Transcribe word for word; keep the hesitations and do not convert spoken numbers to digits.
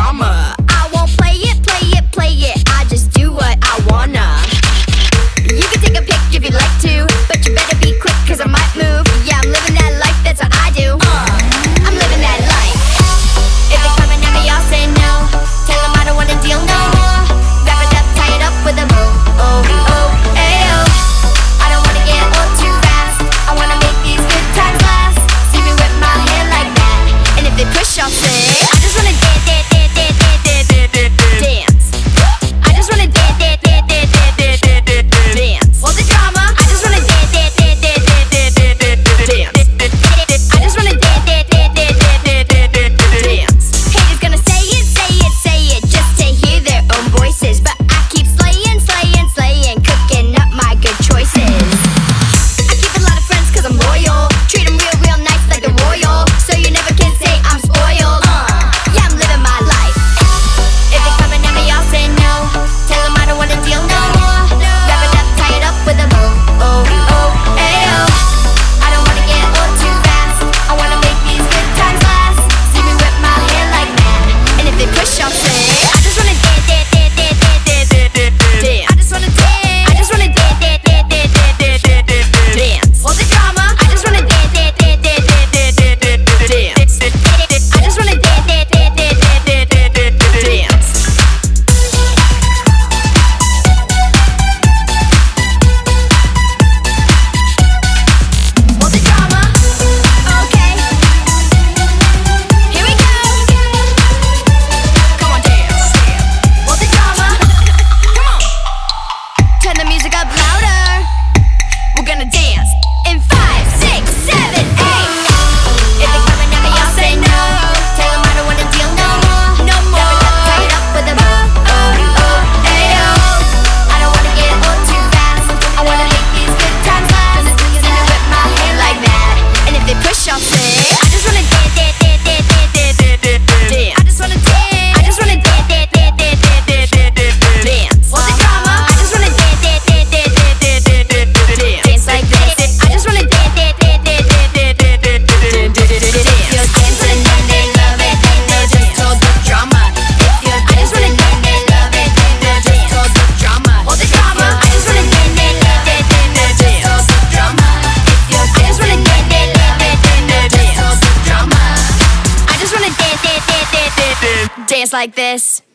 drama. I won't play it, play it, play it. I just do what I wanna. You can take a pic if you'd like to, but you better be quick, cause I might move. Yeah, I'm living that life, that's what I do. uh, I'm living that life. If they're coming at me, I'll say no. Tell them I don't wanna deal no more. Wrap it up, tie it up with a bow. Oh, oh, ayo. I don't wanna get old too fast. I wanna make these good times last. See me whip my hair like that, and if they push, I'll say I just wanna dance, dance, dance, dance, dance, dance, dance. I just wanna dance, dance, dance, dance, dance, dance, dance. All the drama. I just wanna dance, dance, dance, dance, dance, dance, dance. I just wanna dance, dance, dance, dance, dance, dance, dance. Haters gonna say it, say it, say it, just to hear their own voices, but I keep slaying, slaying, slaying, cooking up my good choices. I keep a lot of friends cause I'm loyal. Treat them real, real nice like the royal, so you never can say I'm spoiled. uh, Yeah, I'm living my life. If they're coming at me, I'll say no. Tell them I don't wanna deal no more. Wrap it up, tie it up with a bow. Oh, oh, ayo. I don't wanna get old too fast. I wanna make these good times last. See me whip my hair like that, and if they push, I'll say I just wanna dance, dance, dance, dance, dance, dance, dance, dance. I just wanna dance. I just wanna dance, dance, dance, dance, dance, dance, dance, dance. All the drama. I just wanna dance, dance, dance, dance, dance, dance, dance, dance. I just wanna dance, dance, dance, dance, dance, dance, dance, dance. All the drama. Okay. Here we go. Come on, dance. All the drama. Come on. Turn the music up louder. We're gonna dance in five, six, seven, eight. If they're coming at me, I'll say no. Tell them I don't wanna deal no more. No more. Wrap it up, tie it up with a bow. Oh, oh, ayo. I don't wanna get old too fast. I wanna make these good times last. See me whip my hair like that, and if they push, I'll say I just wanna dance, dance, dance, dance, dance, dance, dance, dance. I just wanna dance. I just wanna dance, dance, dance, dance, dance, dance, dance, dance. All the drama. I just wanna dance, dance, dance, dance, dance, dance, dance, dance. Dance like this. I just wanna dance, dance, dance, dance, dance, dance, dance, dance, dance. If you're dancing and they love it, then they just told the drama. If you're dancing and they love it, then they just told the drama. All the drama. I just wanna dance, dance, dance, dance, dance, just told the drama. If you're dancing and they love it, then they just told the drama. I just wanna dance, dance, dance, dance, dance, dance like this.